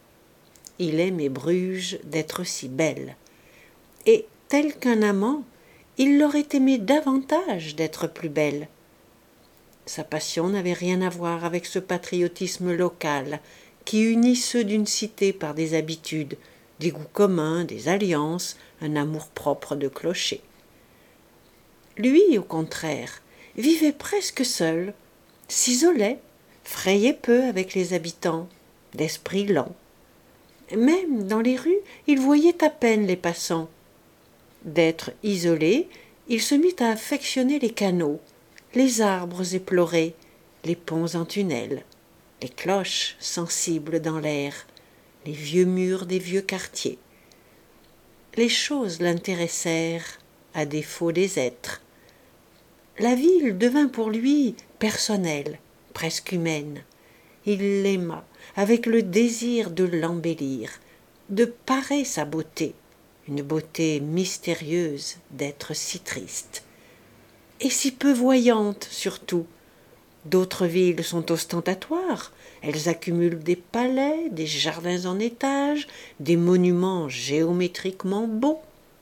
Il aimait Bruges d'être si belle, et, tel qu'un amant, il l'aurait aimé davantage d'être plus belle. Sa passion n'avait rien à voir avec ce patriotisme local qui unit ceux d'une cité par des habitudes, des goûts communs, des alliances, un amour-propre de clocher. Lui, au contraire, vivait presque seul, s'isolait, frayait peu avec les habitants, d'esprit lent. Même dans les rues, il voyait à peine les passants. D'être isolé, il se mit à affectionner les canaux, les arbres éplorés, les ponts en tunnel, les cloches sensibles dans l'air, les vieux murs des vieux quartiers. Les choses l'intéressèrent, à défaut des êtres. La ville devint pour lui personnelle, presque humaine. Il l'aima avec le désir de l'embellir, de parer sa beauté, une beauté mystérieuse d'être si triste. Et si peu voyante surtout. D'autres villes sont ostentatoires, elles accumulent des palais, des jardins en étage, des monuments géométriquement beaux.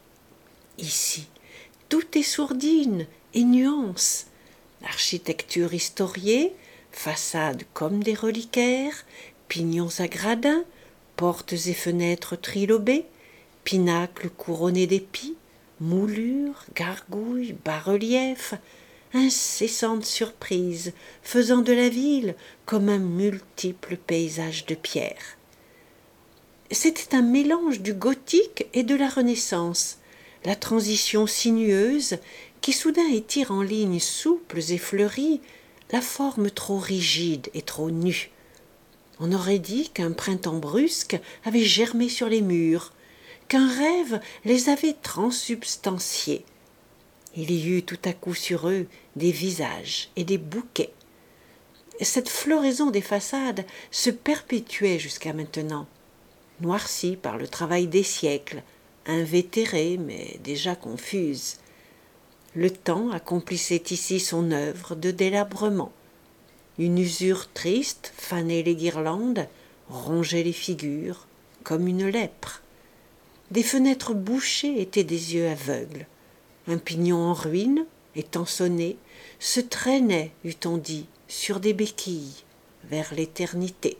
Ici, tout est sourdine et nuance, architecture historiée, façades comme des reliquaires, pignons à gradins, portes et fenêtres trilobées, pinacles couronnés d'épis, moulures, gargouilles, bas-reliefs, incessantes surprises faisant de la ville comme un multiple paysage de pierre. C'était un mélange du gothique et de la Renaissance, la transition sinueuse qui soudain étire en lignes souples et fleuries la forme trop rigide et trop nue. On aurait dit qu'un printemps brusque avait germé sur les murs, qu'un rêve les avait transsubstantiés. Il y eut tout à coup sur eux des visages et des bouquets. Cette floraison des façades se perpétuait jusqu'à maintenant, noircie par le travail des siècles, invétérée mais déjà confuse. Le temps accomplissait ici son œuvre de délabrement. Une usure triste fanait les guirlandes, rongeait les figures, comme une lèpre. Des fenêtres bouchées étaient des yeux aveugles. Un pignon en ruine, étançonné, se traînait, eût-on dit, sur des béquilles, vers l'éternité.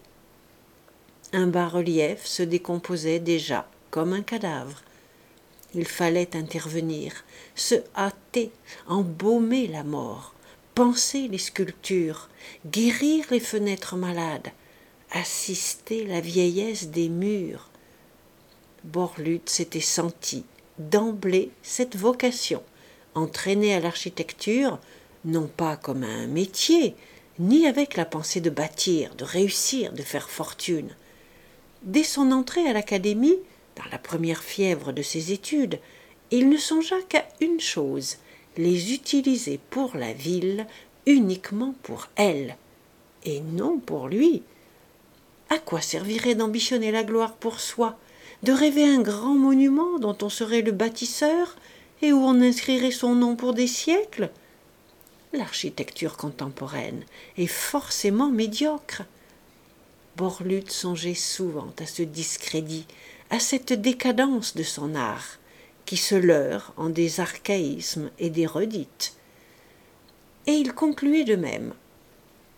Un bas-relief se décomposait déjà, comme un cadavre. Il fallait intervenir, se hâter, embaumer la mort, panser les sculptures, guérir les fenêtres malades, assister la vieillesse des murs. Borluth s'était senti, d'emblée, cette vocation, entraîné à l'architecture, non pas comme un métier, ni avec la pensée de bâtir, de réussir, de faire fortune. Dès son entrée à l'académie, dans la première fièvre de ses études, il ne songea qu'à une chose, les utiliser pour la ville, uniquement pour elle, et non pour lui. À quoi servirait d'ambitionner la gloire pour soi, de rêver un grand monument dont on serait le bâtisseur et où on inscrirait son nom pour des siècles? L'architecture contemporaine est forcément médiocre. Borluth songeait souvent à ce discrédit, à cette décadence de son art, qui se leurre en des archaïsmes et des redites. Et il concluait de même.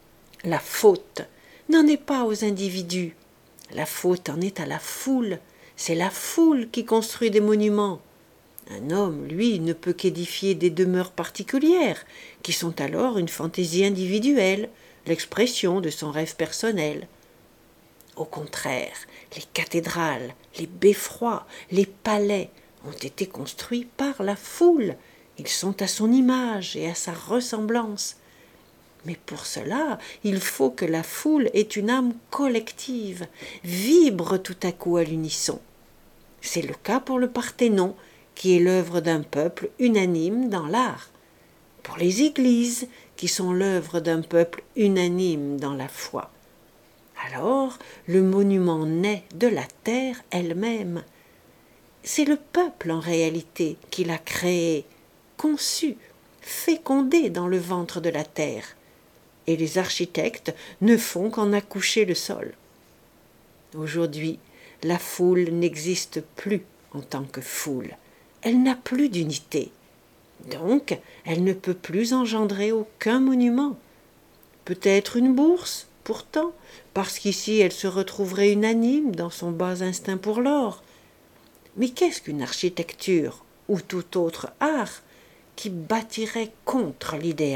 La faute n'en est pas aux individus, la faute en est à la foule, c'est la foule qui construit des monuments. Un homme, lui, ne peut qu'édifier des demeures particulières, qui sont alors une fantaisie individuelle, l'expression de son rêve personnel. Au contraire, les cathédrales, les beffrois, les palais ont été construits par la foule. Ils sont à son image et à sa ressemblance. Mais pour cela, il faut que la foule ait une âme collective, vibre tout à coup à l'unisson. C'est le cas pour le Parthénon, qui est l'œuvre d'un peuple unanime dans l'art, pour les églises, qui sont l'œuvre d'un peuple unanime dans la foi. Alors, le monument naît de la terre elle-même. C'est le peuple, en réalité, qui l'a créé, conçu, fécondé dans le ventre de la terre. Et les architectes ne font qu'en accoucher le sol. Aujourd'hui, la foule n'existe plus en tant que foule. Elle n'a plus d'unité. Donc, elle ne peut plus engendrer aucun monument. Peut-être une bourse, pourtant, parce qu'ici elle se retrouverait unanime dans son bas instinct pour l'or. Mais qu'est-ce qu'une architecture, ou tout autre art, qui bâtirait contre l'idéal ?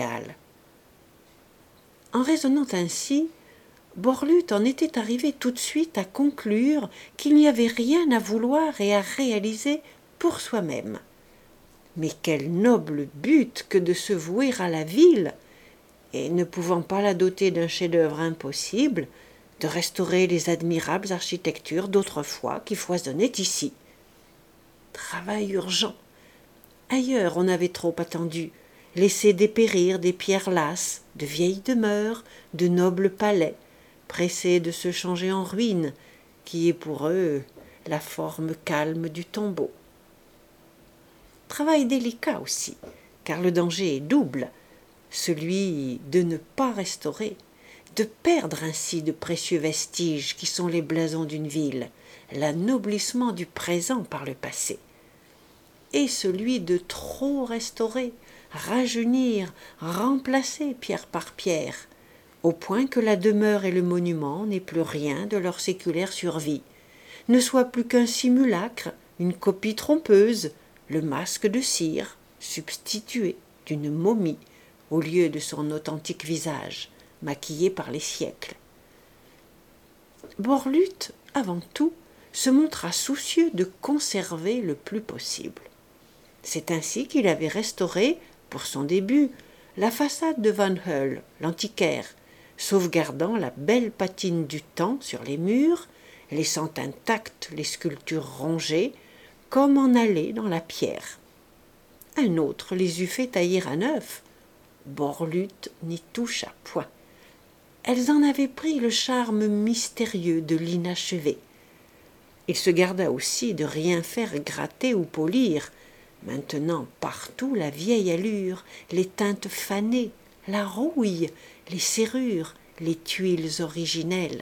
En raisonnant ainsi, Borluth en était arrivé tout de suite à conclure qu'il n'y avait rien à vouloir et à réaliser pour soi-même. Mais quel noble but que de se vouer à la ville, et ne pouvant pas la doter d'un chef-d'œuvre impossible, de restaurer les admirables architectures d'autrefois qui foisonnaient ici. Travail urgent. Ailleurs on avait trop attendu, laissé dépérir des pierres lasses, de vieilles demeures, de nobles palais, pressés de se changer en ruines, qui est pour eux la forme calme du tombeau. Travail délicat aussi, car le danger est double, celui de ne pas restaurer, de perdre ainsi de précieux vestiges qui sont les blasons d'une ville, l'anoblissement du présent par le passé, et celui de trop restaurer, rajeunir, remplacer pierre par pierre, au point que la demeure et le monument n'aient plus rien de leur séculaire survie, ne soient plus qu'un simulacre, une copie trompeuse, le masque de cire, substitué d'une momie, au lieu de son authentique visage, maquillé par les siècles. Borluth, avant tout, se montra soucieux de conserver le plus possible. C'est ainsi qu'il avait restauré, pour son début, la façade de Van Hull, l'antiquaire, sauvegardant la belle patine du temps sur les murs, laissant intactes les sculptures rongées, comme en allées dans la pierre. Un autre les eût fait tailler à neuf. Borluth n'y toucha point. Elles en avaient pris le charme mystérieux de l'inachevé. Il se garda aussi de rien faire gratter ou polir, maintenant partout la vieille allure, les teintes fanées, la rouille, les serrures, les tuiles originelles.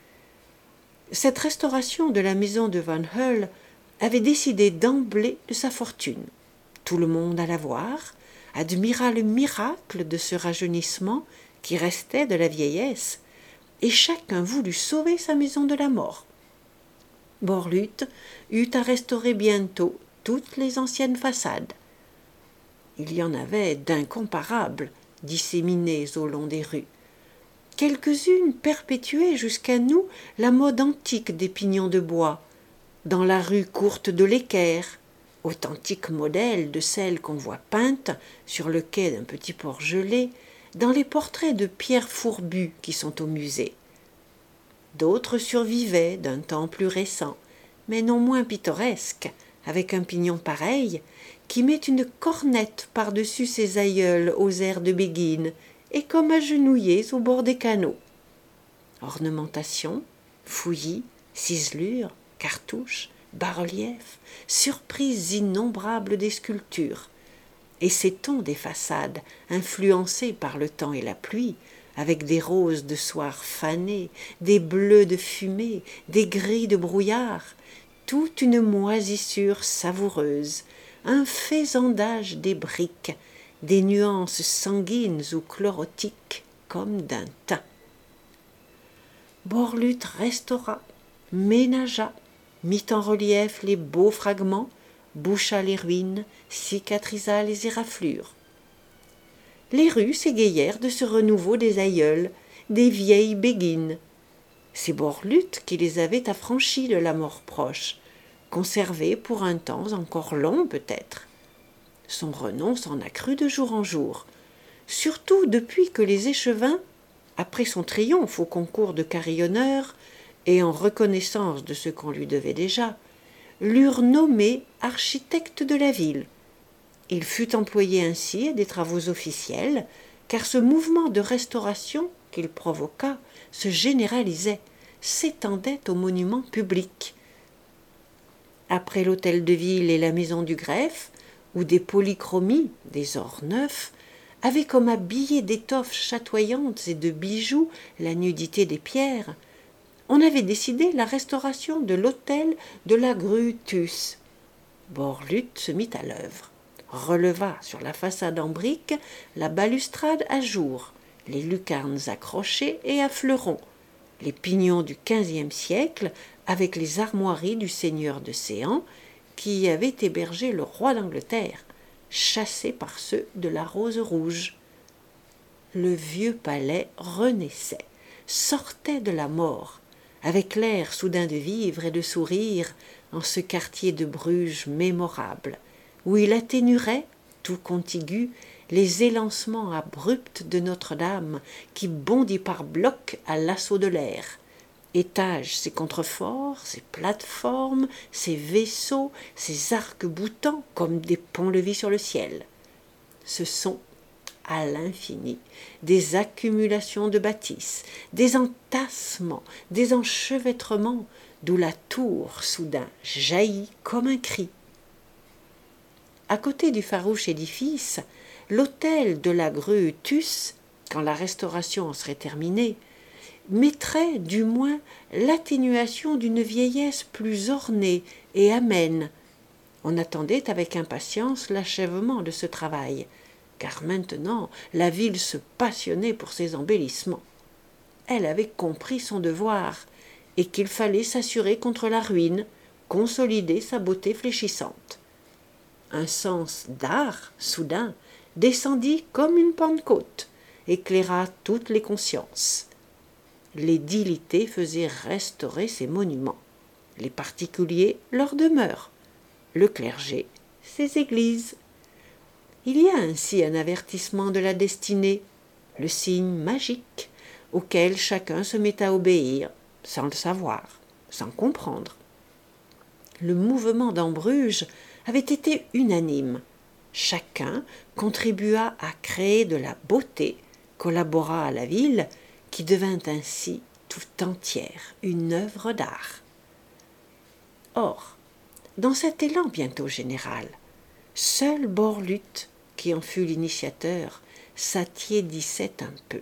Cette restauration de la maison de Van Hull avait décidé d'emblée de sa fortune. Tout le monde alla voir, admira le miracle de ce rajeunissement qui restait de la vieillesse, et chacun voulut sauver sa maison de la mort. Borluth eut à restaurer bientôt toutes les anciennes façades. Il y en avait d'incomparables, disséminées au long des rues. Quelques-unes perpétuaient jusqu'à nous la mode antique des pignons de bois, dans la rue courte de l'Équerre, authentique modèle de celles qu'on voit peintes sur le quai d'un petit port gelé, dans les portraits de Pierre Fourbu qui sont au musée. D'autres survivaient d'un temps plus récent, mais non moins pittoresque, avec un pignon pareil, qui met une cornette par-dessus ses aïeuls aux airs de Béguine, et comme agenouillés au bord des canaux. Ornementation, fouillis, ciselures, cartouches, bas-reliefs, surprises innombrables des sculptures, et ces tons des façades, influencés par le temps et la pluie, avec des roses de soir fanées, des bleus de fumée, des gris de brouillard, toute une moisissure savoureuse, un faisandage des briques, des nuances sanguines ou chlorotiques comme d'un teint. Borlute restaura, ménagea, mit en relief les beaux fragments, boucha les ruines, cicatrisa les éraflures. Les rues s'égayèrent de ce renouveau des aïeuls, des vieilles béguines. C'est Borlute qui les avait affranchis de la mort proche, conservés pour un temps encore long peut-être. Son renom s'en accrut de jour en jour, surtout depuis que les échevins, après son triomphe au concours de carillonneurs, et en reconnaissance de ce qu'on lui devait déjà, l'eurent nommé architecte de la ville. Il fut employé ainsi à des travaux officiels, car ce mouvement de restauration qu'il provoqua se généralisait, s'étendait aux monuments publics. Après l'hôtel de ville et la maison du greffe, où des polychromies, des ors neufs, avaient comme habillé d'étoffes chatoyantes et de bijoux la nudité des pierres, on avait décidé la restauration de l'hôtel de la grue Tus. Borlute se mit à l'œuvre, releva sur la façade en briques la balustrade à jour, les lucarnes accrochées et à fleurons, les pignons du quinzième siècle avec les armoiries du seigneur de Séan qui y avait hébergé le roi d'Angleterre, chassé par ceux de la Rose Rouge. Le vieux palais renaissait, sortait de la mort, avec l'air soudain de vivre et de sourire en ce quartier de Bruges mémorable, où il atténuerait, tout contigu, les élancements abrupts de Notre-Dame qui bondit par blocs à l'assaut de l'air, étage ses contreforts, ses plateformes, ses vaisseaux, ses arcs-boutants comme des ponts-levis sur le ciel. Ce sont, à l'infini, des accumulations de bâtisses, des entassements, des enchevêtrements, d'où la tour soudain jaillit comme un cri. À côté du farouche édifice, l'hôtel de la grue Tus, quand la restauration en serait terminée, mettrait du moins l'atténuation d'une vieillesse plus ornée et amène. On attendait avec impatience l'achèvement de ce travail, car maintenant la ville se passionnait pour ses embellissements. Elle avait compris son devoir, et qu'il fallait s'assurer contre la ruine, consolider sa beauté fléchissante. Un sens d'art, soudain, descendit comme une pentecôte, éclaira toutes les consciences. L'édilité faisait restaurer ses monuments, les particuliers leurs demeures, le clergé ses églises. Il y a ainsi un avertissement de la destinée, le signe magique, auquel chacun se met à obéir, sans le savoir, sans comprendre. Le mouvement dans Bruges avait été unanime. Chacun contribua à créer de la beauté, collabora à la ville, qui devint ainsi tout entière une œuvre d'art. Or, dans cet élan bientôt général, seul Borlute, qui en fut l'initiateur, s'attiédissait un peu.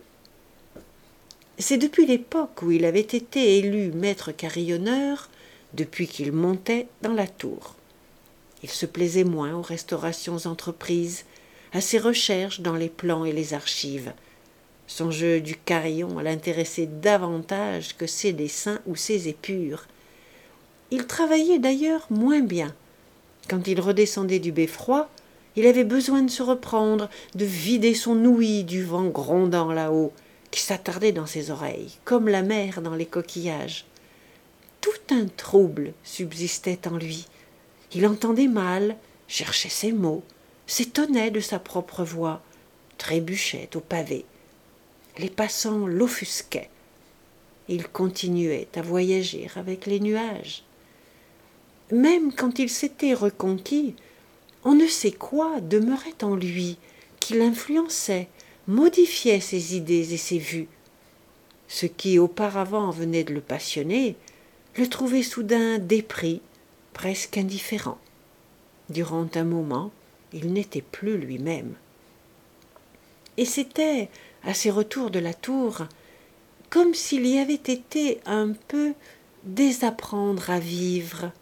C'est depuis l'époque où il avait été élu maître carillonneur, depuis qu'il montait dans la tour. Il se plaisait moins aux restaurations entreprises, à ses recherches dans les plans et les archives. Son jeu du carillon l'intéressait davantage que ses dessins ou ses épures. Il travaillait d'ailleurs moins bien. Quand il redescendait du beffroi, il avait besoin de se reprendre, de vider son ouïe du vent grondant là-haut, qui s'attardait dans ses oreilles, comme la mer dans les coquillages. Tout un trouble subsistait en lui. Il entendait mal, cherchait ses mots, s'étonnait de sa propre voix, trébuchait au pavé. Les passants l'offusquaient. Il continuait à voyager avec les nuages. Même quand il s'était reconquis, on ne sait quoi demeurait en lui, qui l'influençait, modifiait ses idées et ses vues. Ce qui auparavant venait de le passionner, le trouvait soudain dépris, presque indifférent. Durant un moment, il n'était plus lui-même. Et c'était, à ses retours de la tour, comme s'il y avait été un peu désapprendre à vivre,